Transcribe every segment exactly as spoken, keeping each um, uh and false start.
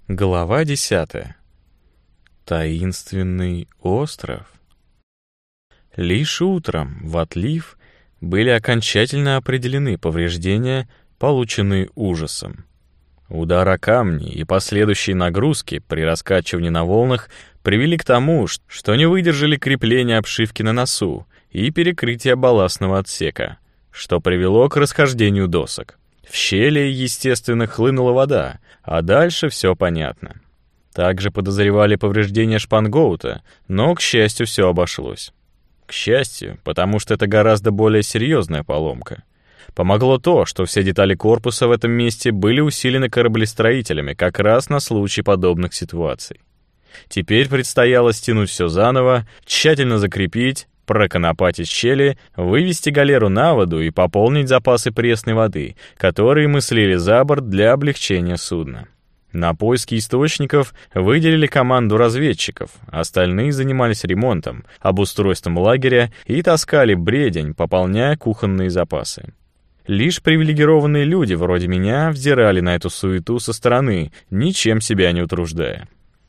Глава десятая. Таинственный остров. Лишь утром в отлив были окончательно определены повреждения, полученные ужасом. Удар о камни и последующие нагрузки при раскачивании на волнах привели к тому, что не выдержали крепления обшивки на носу и перекрытия балластного отсека, что привело к расхождению досок. В щели, естественно, хлынула вода, а дальше все понятно. Также подозревали повреждения шпангоута, но, к счастью, все обошлось. К счастью, потому что это гораздо более серьезная поломка. Помогло то, что все детали корпуса в этом месте были усилены кораблестроителями как раз на случай подобных ситуаций. Теперь предстояло стянуть все заново, тщательно закрепить, проконопатить щели, вывести галеру на воду и пополнить запасы пресной воды, которые мы слили за борт для облегчения судна. На поиски источников выделили команду разведчиков, остальные занимались ремонтом, обустройством лагеря и таскали бредень, пополняя кухонные запасы. Лишь привилегированные люди вроде меня взирали на эту суету со стороны, ничем себя не утруждая.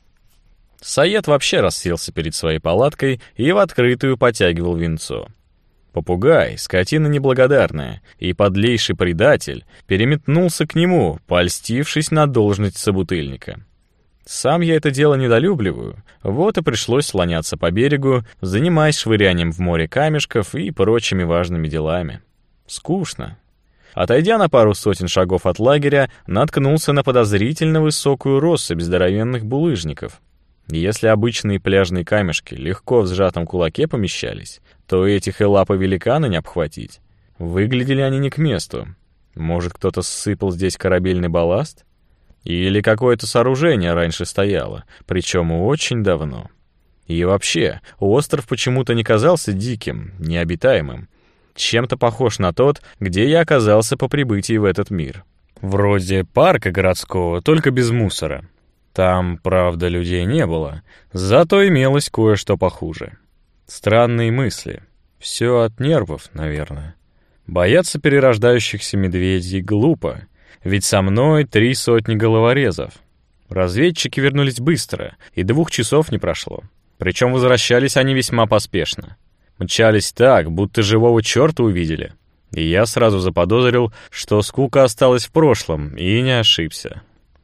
Саед вообще расселся перед своей палаткой и в открытую потягивал винцо. Попугай, скотина неблагодарная и подлейший предатель, переметнулся к нему, польстившись на должность собутыльника. Сам я это дело недолюбливаю, вот и пришлось слоняться по берегу, занимаясь швырянием в море камешков и прочими важными делами. Скучно. Отойдя на пару сотен шагов от лагеря, наткнулся на подозрительно высокую россыпь здоровенных булыжников. Если обычные пляжные камешки легко в сжатом кулаке помещались, то этих и лапы великана не обхватить. Выглядели они не к месту. Может, кто-то ссыпал здесь корабельный балласт? Или какое-то сооружение раньше стояло, причем очень давно. И вообще, остров почему-то не казался диким, необитаемым. Чем-то похож на тот, где я оказался по прибытии в этот мир. Вроде парка городского, только без мусора. Там, правда, людей не было, зато имелось кое-что похуже. Странные мысли. Все от нервов, наверное. Бояться перерождающихся медведей глупо, ведь со мной три сотни головорезов. Разведчики вернулись быстро, и двух часов не прошло. Причем возвращались они весьма поспешно. Мчались так, будто живого черта увидели. И я сразу заподозрил, что скука осталась в прошлом, и не ошибся.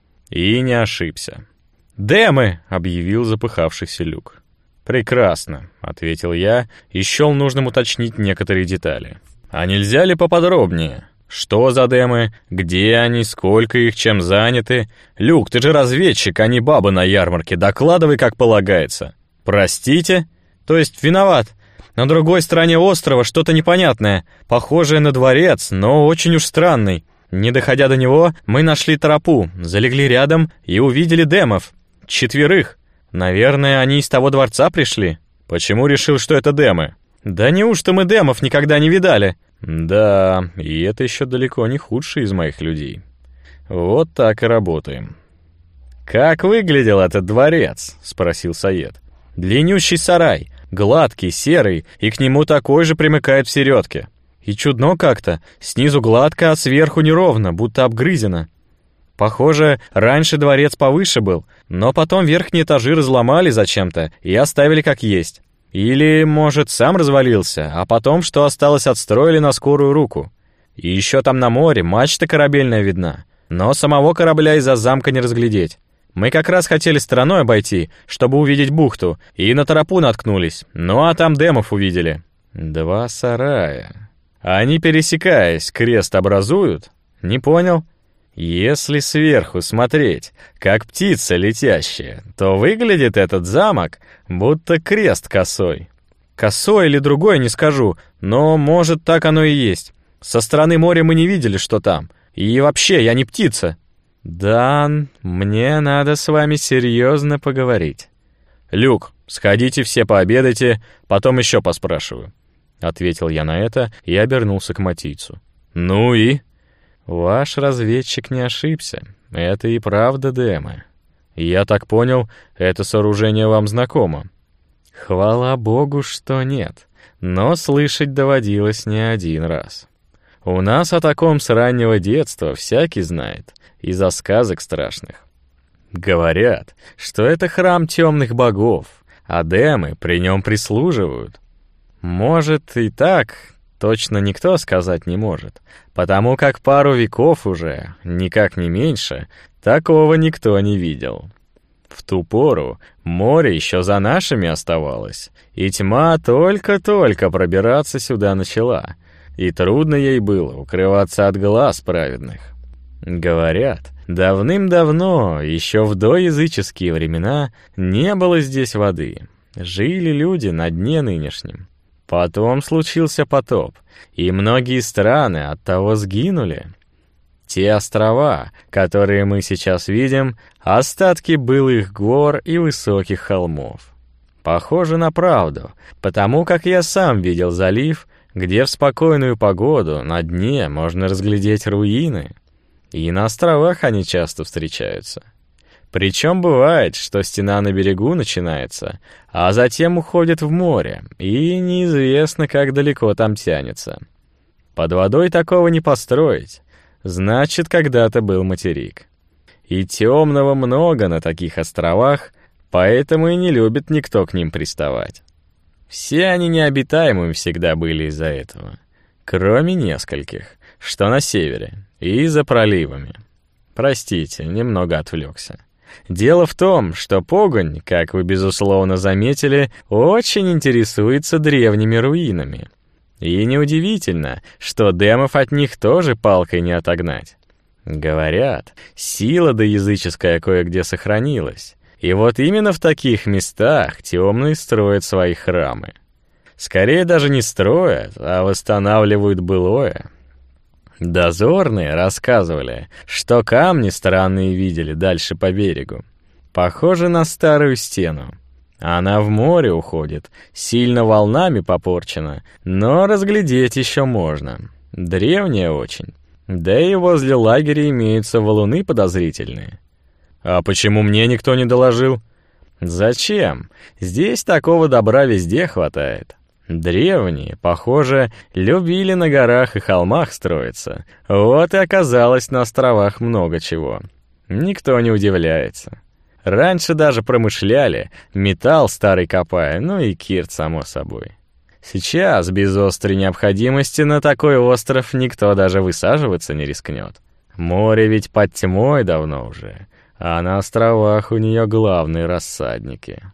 И не ошибся. «Дэмы!» — объявил запыхавшийся Люк. «Прекрасно», — ответил я, и счел нужным уточнить некоторые детали. «А нельзя ли поподробнее? Что за дэмы? Где они? Сколько их? Чем заняты? Люк, ты же разведчик, а не баба на ярмарке. Докладывай, как полагается». «Простите? То есть виноват. На другой стороне острова что-то непонятное, похожее на дворец, но очень уж странный. Не доходя до него, мы нашли тропу, залегли рядом и увидели дэмов. Четверых. Наверное, они из того дворца пришли. Почему решил, что это дэмы? Да неужто мы дэмов никогда не видали? Да, и это еще далеко не худший из моих людей. Вот так и работаем. «Как выглядел этот дворец?» — спросил Саед. «Длиннющий сарай, гладкий, серый, и к нему такой же примыкает в середке. И чудно как-то, снизу гладко, а сверху неровно, будто обгрызено. Похоже, раньше дворец повыше был, но потом верхние этажи разломали зачем-то и оставили как есть. Или, может, сам развалился, а потом, что осталось, отстроили на скорую руку. И еще там на море мачта корабельная видна, но самого корабля из-за замка не разглядеть. Мы как раз хотели стороной обойти, чтобы увидеть бухту, и на тропу наткнулись, ну а там дэмов увидели». «Два сарая. Они, пересекаясь, крест образуют? Не понял? Если сверху смотреть, как птица летящая, то выглядит этот замок, будто крест косой. Косой или другой, не скажу, но, может, так оно и есть. Со стороны моря мы не видели, что там. И вообще, я не птица». «Дан, мне надо с вами серьезно поговорить». «Люк, сходите все пообедайте, потом еще поспрашиваю», — ответил я на это и обернулся к матийцу. «Ну и?» «Ваш разведчик не ошибся. Это и правда дэмы. Я так понял, это сооружение вам знакомо?» «Хвала богу, что нет, но слышать доводилось не один раз. У нас о таком с раннего детства всякий знает, из-за сказок страшных». Говорят, что это храм темных богов, а демы при нем прислуживают. Может и так, точно никто сказать не может, потому как пару веков уже, никак не меньше, такого никто не видел. В ту пору море еще за нашими оставалось, и тьма только-только пробираться сюда начала, и трудно ей было укрываться от глаз праведных. Говорят, давным-давно, еще в доязыческие времена, не было здесь воды. Жили люди на дне нынешнем. Потом случился потоп, и многие страны оттого сгинули. Те острова, которые мы сейчас видим, остатки былых гор и высоких холмов. Похоже на правду, потому как я сам видел залив, где в спокойную погоду на дне можно разглядеть руины. И на островах они часто встречаются. Причем бывает, что стена на берегу начинается, а затем уходит в море, и неизвестно, как далеко там тянется. Под водой такого не построить. Значит, когда-то был материк. И темного много на таких островах, поэтому и не любит никто к ним приставать. Все они необитаемыми всегда были из-за этого, кроме нескольких, что на севере, и за проливами. Простите, немного отвлекся. Дело в том, что Погонь, как вы безусловно заметили, очень интересуется древними руинами. И неудивительно, что демов от них тоже палкой не отогнать. Говорят, сила доязыческая кое-где сохранилась. И вот именно в таких местах темные строят свои храмы. Скорее даже не строят, а восстанавливают былое. Дозорные рассказывали, что камни странные видели дальше по берегу. Похоже на старую стену. Она в море уходит, сильно волнами попорчена, но разглядеть еще можно. Древняя очень. Да и возле лагеря имеются валуны подозрительные. А почему мне никто не доложил? Зачем? Здесь такого добра везде хватает. Древние, похоже, любили на горах и холмах строиться. Вот и оказалось на островах много чего. Никто не удивляется. Раньше даже промышляли, металл старый копая, ну и кирт, само собой. Сейчас, без острой необходимости, на такой остров никто даже высаживаться не рискнет. Море ведь под тьмой давно уже, а на островах у нее главные рассадники.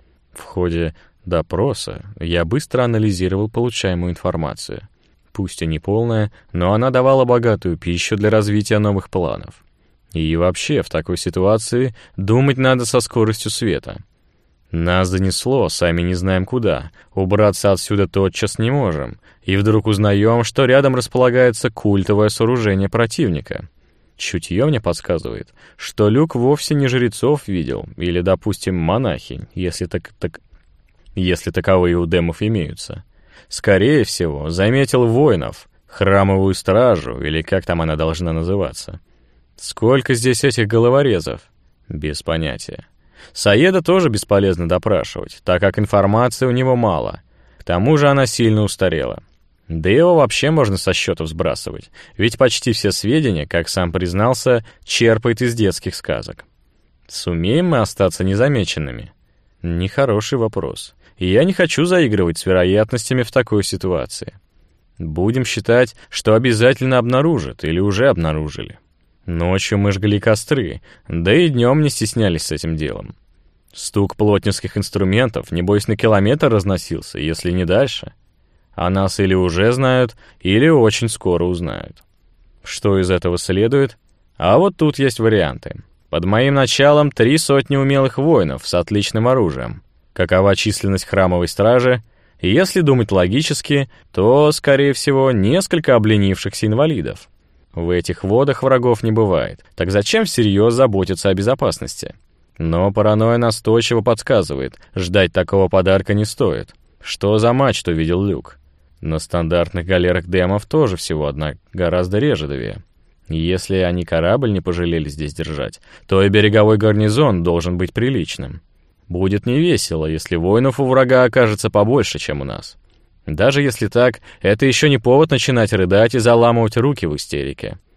В ходе допроса я быстро анализировал получаемую информацию. Пусть и не полная, но она давала богатую пищу для развития новых планов. И вообще, в такой ситуации думать надо со скоростью света. Нас занесло, сами не знаем куда, убраться отсюда тотчас не можем, и вдруг узнаем, что рядом располагается культовое сооружение противника. Чутье мне подсказывает, что Люк вовсе не жрецов видел, или, допустим, монахинь, если так, так, если таковые у демов имеются. Скорее всего, заметил воинов, храмовую стражу, или как там она должна называться. Сколько здесь этих головорезов? Без понятия. Саеда тоже бесполезно допрашивать, так как информации у него мало. К тому же она сильно устарела. Да его вообще можно со счетов сбрасывать, ведь почти все сведения, как сам признался, черпает из детских сказок. Сумеем мы остаться незамеченными? Нехороший вопрос. И я не хочу заигрывать с вероятностями в такой ситуации. Будем считать, что обязательно обнаружат или уже обнаружили. Ночью мы жгли костры, да и днем не стеснялись с этим делом. Стук плотницких инструментов, небось, на километр разносился, если не дальше. А нас или уже знают, или очень скоро узнают. Что из этого следует? А вот тут есть варианты. Под моим началом три сотни умелых воинов с отличным оружием. Какова численность храмовой стражи? Если думать логически, то, скорее всего, несколько обленившихся инвалидов. В этих водах врагов не бывает, так зачем всерьез заботиться о безопасности? Но паранойя настойчиво подсказывает, ждать такого подарка не стоит. Что за мачту видел Люк? На стандартных галерах демов тоже всего одна, гораздо реже две. Если они корабль не пожалели здесь держать, то и береговой гарнизон должен быть приличным. Будет невесело, если воинов у врага окажется побольше, чем у нас. Даже если так, это еще не повод начинать рыдать и заламывать руки в истерике.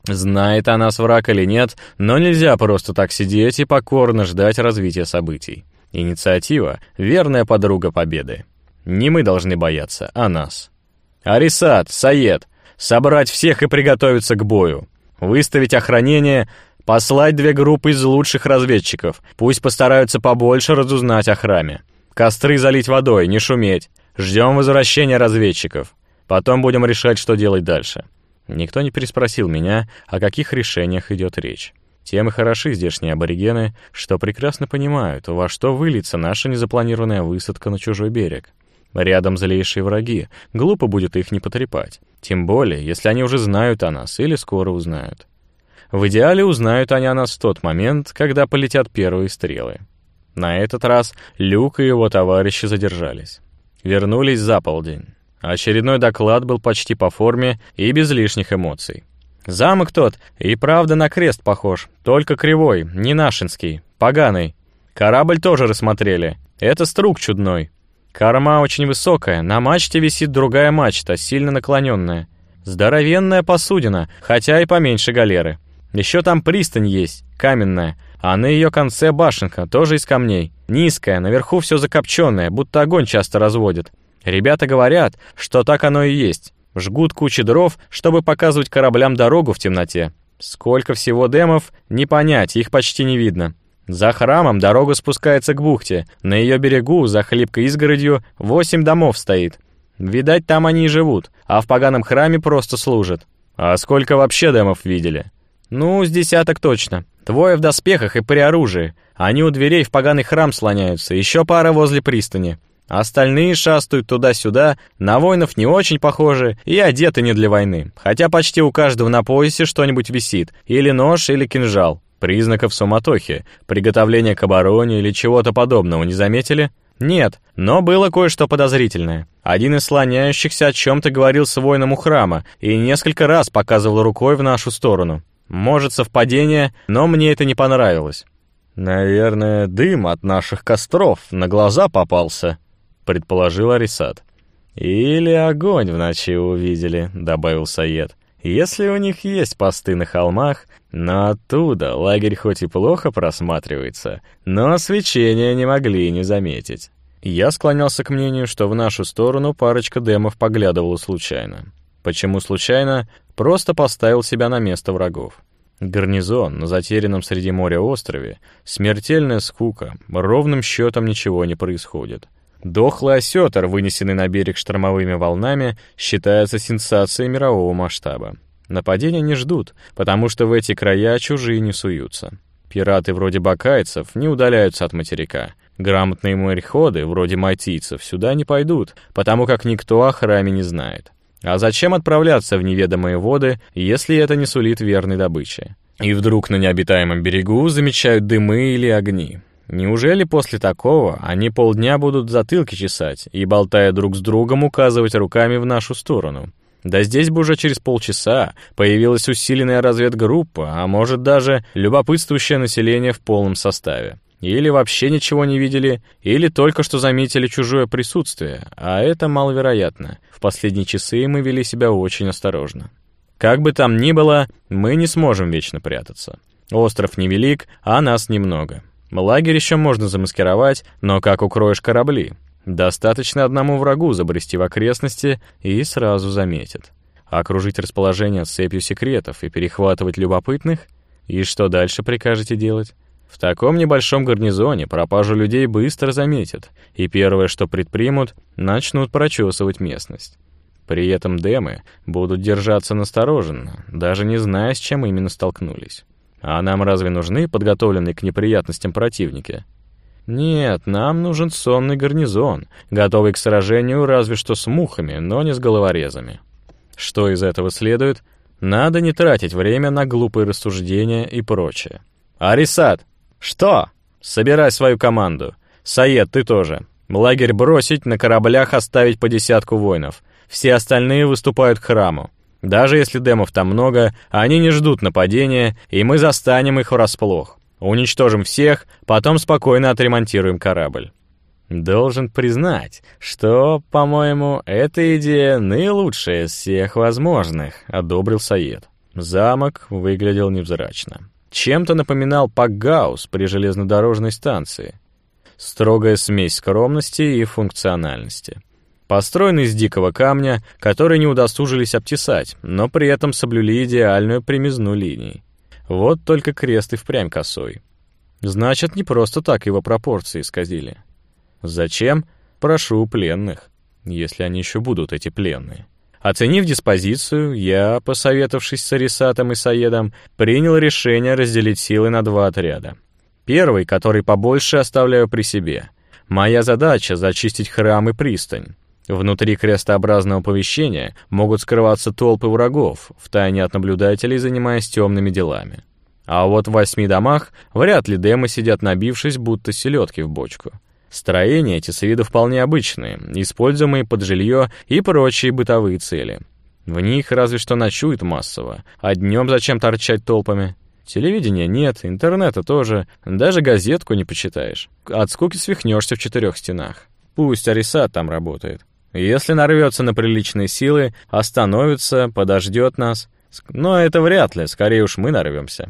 Знает о нас враг или нет, но нельзя просто так сидеть и покорно ждать развития событий. Инициатива — верная подруга победы. Не мы должны бояться, а нас. Арисат, Саед, собрать всех и приготовиться к бою. Выставить охранение, послать две группы из лучших разведчиков. Пусть постараются побольше разузнать о храме. Костры залить водой, не шуметь. Ждем возвращения разведчиков. Потом будем решать, что делать дальше. Никто не переспросил меня, о каких решениях идет речь. Тем и хороши здешние аборигены, что прекрасно понимают, во что выльется наша незапланированная высадка на чужой берег. Рядом злейшие враги, глупо будет их не потрепать. Тем более, если они уже знают о нас или скоро узнают. В идеале узнают они о нас в тот момент, когда полетят первые стрелы. На этот раз Люк и его товарищи задержались. Вернулись за полдень. Очередной доклад был почти по форме и без лишних эмоций. Замок тот и правда на крест похож, только кривой, не нашинский, поганый. Корабль тоже рассмотрели, это струк чудной. Корма очень высокая, на мачте висит другая мачта, сильно наклоненная. Здоровенная посудина, хотя и поменьше галеры. Еще там пристань есть, каменная, а на ее конце башенка, тоже из камней. Низкая, наверху все закопченное, будто огонь часто разводит. Ребята говорят, что так оно и есть. Жгут кучи дров, чтобы показывать кораблям дорогу в темноте. Сколько всего демов, не понять, их почти не видно. За храмом дорога спускается к бухте. На ее берегу, за хлипкой изгородью, восемь домов стоит. Видать, там они и живут, а в поганом храме просто служат. А сколько вообще демов видели? Ну, с десяток точно. Двое в доспехах и при оружии. Они у дверей в поганый храм слоняются, еще пара возле пристани. Остальные шастают туда-сюда, на воинов не очень похожи и одеты не для войны, хотя почти у каждого на поясе что-нибудь висит, или нож, или кинжал. Признаков суматохи, приготовления к обороне или чего-то подобного не заметили? Нет, но было кое-что подозрительное. Один из слоняющихся о чем-то говорил с воином у храма и несколько раз показывал рукой в нашу сторону. Может, совпадение, но мне это не понравилось. «Наверное, дым от наших костров на глаза попался», — предположил Арисат. «Или огонь в ночи увидели», — добавил Саед. «Если у них есть посты на холмах, но оттуда лагерь хоть и плохо просматривается, но свечения не могли не заметить». Я склонялся к мнению, что в нашу сторону парочка демов поглядывала случайно. Почему случайно? Просто поставил себя на место врагов. Гарнизон на затерянном среди моря острове, смертельная скука, ровным счетом ничего не происходит. Дохлый осетр, вынесенный на берег штормовыми волнами, считается сенсацией мирового масштаба. Нападения не ждут, потому что в эти края чужие не суются. Пираты вроде бакайцев не удаляются от материка. Грамотные мореходы, вроде майтийцев, сюда не пойдут, потому как никто о храме не знает. А зачем отправляться в неведомые воды, если это не сулит верной добычи? И вдруг на необитаемом берегу замечают дымы или огни. Неужели после такого они полдня будут затылки чесать и, болтая друг с другом, указывать руками в нашу сторону? Да здесь бы уже через полчаса появилась усиленная разведгруппа, а может даже любопытствующее население в полном составе. Или вообще ничего не видели, или только что заметили чужое присутствие, а это маловероятно. В последние часы мы вели себя очень осторожно. Как бы там ни было, мы не сможем вечно прятаться. Остров невелик, а нас немного. Лагерь еще можно замаскировать, но как укроешь корабли? Достаточно одному врагу забрести в окрестности и сразу заметят. Окружить расположение цепью секретов и перехватывать любопытных? И что дальше прикажете делать? В таком небольшом гарнизоне пропажу людей быстро заметят, и первое, что предпримут, начнут прочесывать местность. При этом демы будут держаться настороженно, даже не зная, с чем именно столкнулись. А нам разве нужны подготовленные к неприятностям противники? Нет, нам нужен сонный гарнизон, готовый к сражению разве что с мухами, но не с головорезами. Что из этого следует? Надо не тратить время на глупые рассуждения и прочее. Арисат! Что? Собирай свою команду. Саед, ты тоже. Лагерь бросить, на кораблях оставить по десятку воинов. Все остальные выступают к храму. Даже если демов там много, они не ждут нападения, и мы застанем их врасплох. Уничтожим всех, потом спокойно отремонтируем корабль. Должен признать, что, по-моему, эта идея наилучшая из всех возможных, одобрил Саед. Замок выглядел невзрачно. Чем-то напоминал Пакгаус при железнодорожной станции. Строгая смесь скромности и функциональности. Построен из дикого камня, который не удосужились обтесать, но при этом соблюли идеальную прямизну линий. Вот только крест и впрямь косой. Значит, не просто так его пропорции исказили. Зачем? Прошу у пленных, если они еще будут, эти пленные. Оценив диспозицию, я, посоветовавшись с Арисатом и Саедом, принял решение разделить силы на два отряда. Первый, который побольше, оставляю при себе. Моя задача — зачистить храм и пристань. Внутри крестообразного помещения могут скрываться толпы врагов, втайне от наблюдателей занимаясь темными делами. А вот в восьми домах вряд ли демы сидят, набившись, будто селедки в бочку. Строения эти с виду вполне обычные, используемые под жилье и прочие бытовые цели. В них разве что ночуют массово, а днем зачем торчать толпами? Телевидения нет, интернета тоже, даже газетку не почитаешь. От скуки свихнешься в четырех стенах. Пусть Арисат там работает. Если нарвется на приличные силы, остановится, подождет нас. Но это вряд ли, скорее уж мы нарвемся.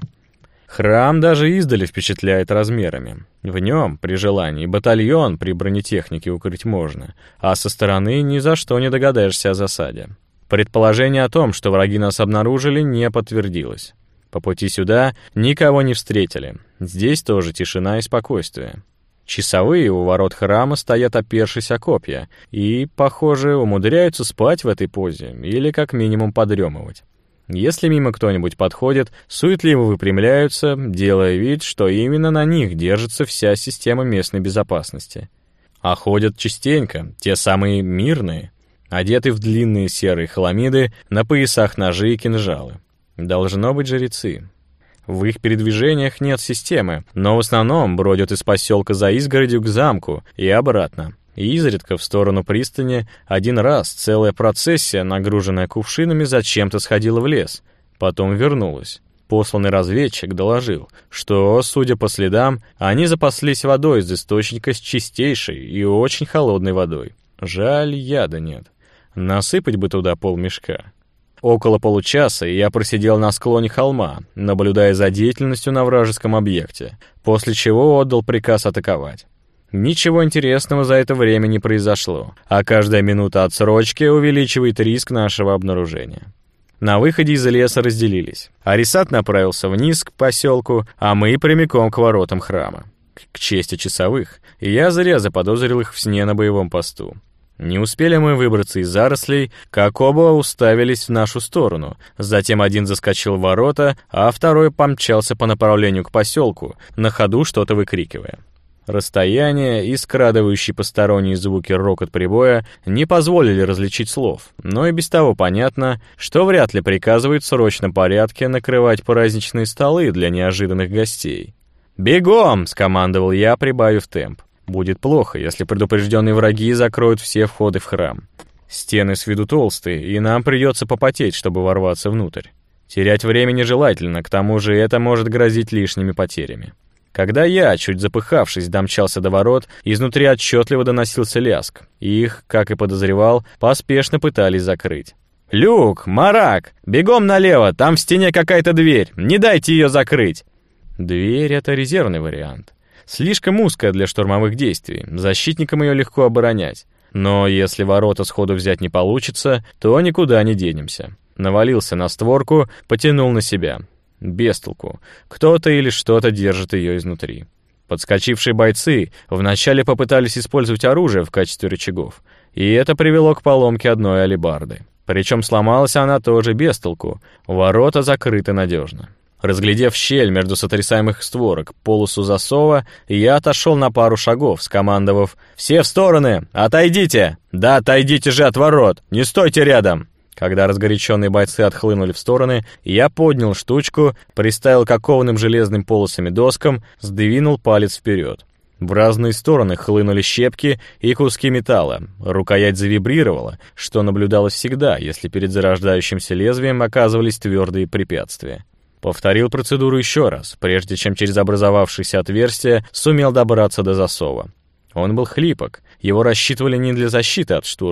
Храм даже издали впечатляет размерами. В нем, при желании, батальон при бронетехнике укрыть можно, а со стороны ни за что не догадаешься о засаде. Предположение о том, что враги нас обнаружили, не подтвердилось. По пути сюда никого не встретили. Здесь тоже тишина и спокойствие. Часовые у ворот храма стоят, опершись о копья, и, похоже, умудряются спать в этой позе или как минимум подремывать. Если мимо кто-нибудь подходит, суетливо выпрямляются, делая вид, что именно на них держится вся система местной безопасности. А ходят частенько, те самые мирные, одеты в длинные серые хламиды, на поясах ножи и кинжалы. Должно быть жрецы. В их передвижениях нет системы, но в основном бродят из поселка за изгородью к замку и обратно. И изредка в сторону пристани один раз целая процессия, нагруженная кувшинами, зачем-то сходила в лес. Потом вернулась. Посланный разведчик доложил, что, судя по следам, они запаслись водой из источника с чистейшей и очень холодной водой. Жаль, яда нет. Насыпать бы туда полмешка. Около получаса я просидел на склоне холма, наблюдая за деятельностью на вражеском объекте, после чего отдал приказ атаковать. Ничего интересного за это время не произошло, а каждая минута отсрочки увеличивает риск нашего обнаружения. На выходе из леса разделились. Арисат направился вниз к поселку, а мы прямиком к воротам храма. К чести часовых, я зря заподозрил их в сне на боевом посту. Не успели мы выбраться из зарослей, как оба уставились в нашу сторону. Затем один заскочил в ворота, а второй помчался по направлению к поселку, на ходу что-то выкрикивая. Расстояние и скрадывающие посторонние звуки рокот прибоя не позволили различить слов, но и без того понятно, что вряд ли приказывают в срочном порядке накрывать праздничные столы для неожиданных гостей. «Бегом!» — скомандовал я, прибавив темп. Будет плохо, если предупрежденные враги закроют все входы в храм. Стены с виду толстые, и нам придется попотеть, чтобы ворваться внутрь. Терять время нежелательно, к тому же это может грозить лишними потерями. Когда я, чуть запыхавшись, домчался до ворот, изнутри отчетливо доносился лязг. Их, как и подозревал, поспешно пытались закрыть. «Люк! Марак! Бегом налево! Там в стене какая-то дверь! Не дайте ее закрыть!» Дверь — это резервный вариант. Слишком узкая для штурмовых действий, защитникам ее легко оборонять. Но если ворота сходу взять не получится, то никуда не денемся. Навалился на створку, потянул на себя. Без толку. Кто-то или что-то держит ее изнутри. Подскочившие бойцы вначале попытались использовать оружие в качестве рычагов, и это привело к поломке одной алебарды. Причем сломалась она тоже без толку. Ворота закрыты надежно. Разглядев щель между сотрясаемых створок, полосу засова, я отошел на пару шагов, скомандовав: «Все в стороны! Отойдите! Да отойдите же от ворот! Не стойте рядом!» Когда разгоряченные бойцы отхлынули в стороны, я поднял штучку, приставил к окованным железным полосами доскам, сдвинул палец вперед. В разные стороны хлынули щепки и куски металла. Рукоять завибрировала, что наблюдалось всегда, если перед зарождающимся лезвием оказывались твердые препятствия. Повторил процедуру еще раз, прежде чем через образовавшееся отверстие сумел добраться до засова. Он был хлипок, его рассчитывали не для защиты от штурма.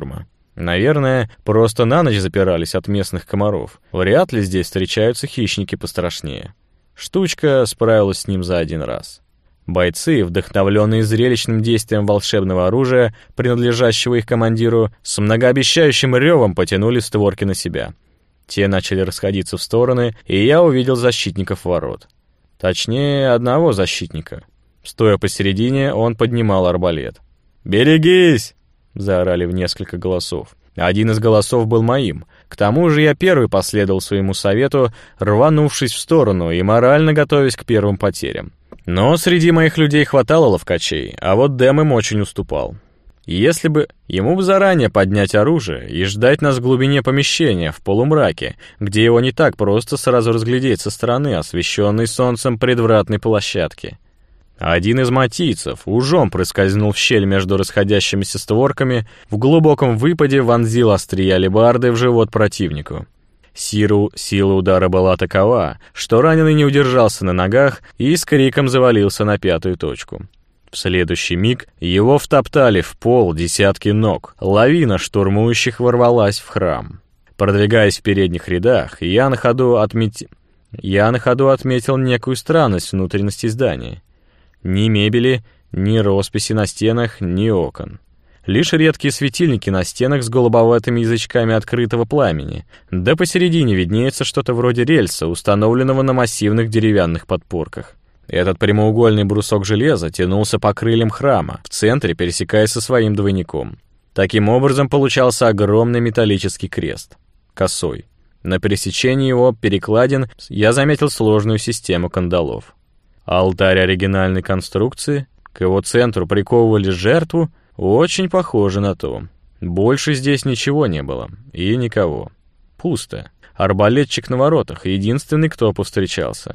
Наверное, просто на ночь запирались от местных комаров. Вряд ли здесь встречаются хищники пострашнее. Штучка справилась с ним за один раз. Бойцы, вдохновленные зрелищным действием волшебного оружия, принадлежащего их командиру, с многообещающим ревом потянули створки на себя. Те начали расходиться в стороны, и я увидел защитников ворот. Точнее, одного защитника. Стоя посередине, он поднимал арбалет. «Берегись!» — заорали в несколько голосов. Один из голосов был моим. К тому же я первый последовал своему совету, рванувшись в сторону и морально готовясь к первым потерям. Но среди моих людей хватало ловкачей, а вот Дэм им очень уступал. Если бы ему бы заранее поднять оружие и ждать нас в глубине помещения, в полумраке, где его не так просто сразу разглядеть со стороны, освещенной солнцем предвратной площадки. Один из матийцев ужом проскользнул в щель между расходящимися створками, в глубоком выпаде вонзил острия алебарды в живот противнику. Сиру сила удара была такова, что раненый не удержался на ногах и с криком завалился на пятую точку. В следующий миг его втоптали в пол десятки ног, лавина штурмующих ворвалась в храм. Продвигаясь в передних рядах, я на ходу, отмет... я на ходу отметил некую странность внутренности здания. Ни мебели, ни росписи на стенах, ни окон. Лишь редкие светильники на стенах с голубоватыми язычками открытого пламени, да посередине виднеется что-то вроде рельса, установленного на массивных деревянных подпорках. Этот прямоугольный брусок железа тянулся по крыльям храма, в центре пересекаясь со своим двойником. Таким образом получался огромный металлический крест, косой. На пересечении его перекладин я заметил сложную систему кандалов. Алтарь оригинальной конструкции, к его центру приковывали жертву, очень похоже на то. Больше здесь ничего не было, и никого. Пусто. Арбалетчик на воротах, единственный, кто повстречался.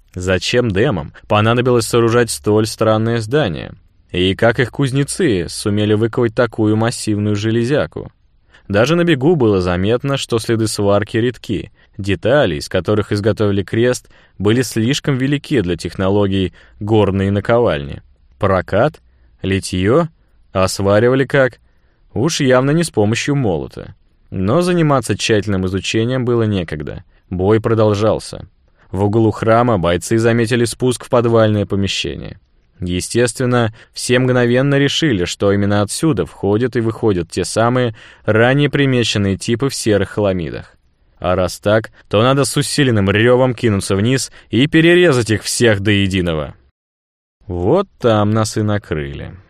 Зачем Дэмам понадобилось сооружать столь странное здание? И как их кузнецы сумели выковать такую массивную железяку? Даже на бегу было заметно, что следы сварки редки. Детали, из которых изготовили крест, были слишком велики для технологий горной наковальни. Прокат? Литье? А сваривали как? Уж явно не с помощью молота. Но заниматься тщательным изучением было некогда. Бой продолжался. В углу храма бойцы заметили спуск в подвальное помещение. Естественно, все мгновенно решили, что именно отсюда входят и выходят те самые ранее примеченные типы в серых хламидах. А раз так, то надо с усиленным ревом кинуться вниз и перерезать их всех до единого. Вот там нас и накрыли.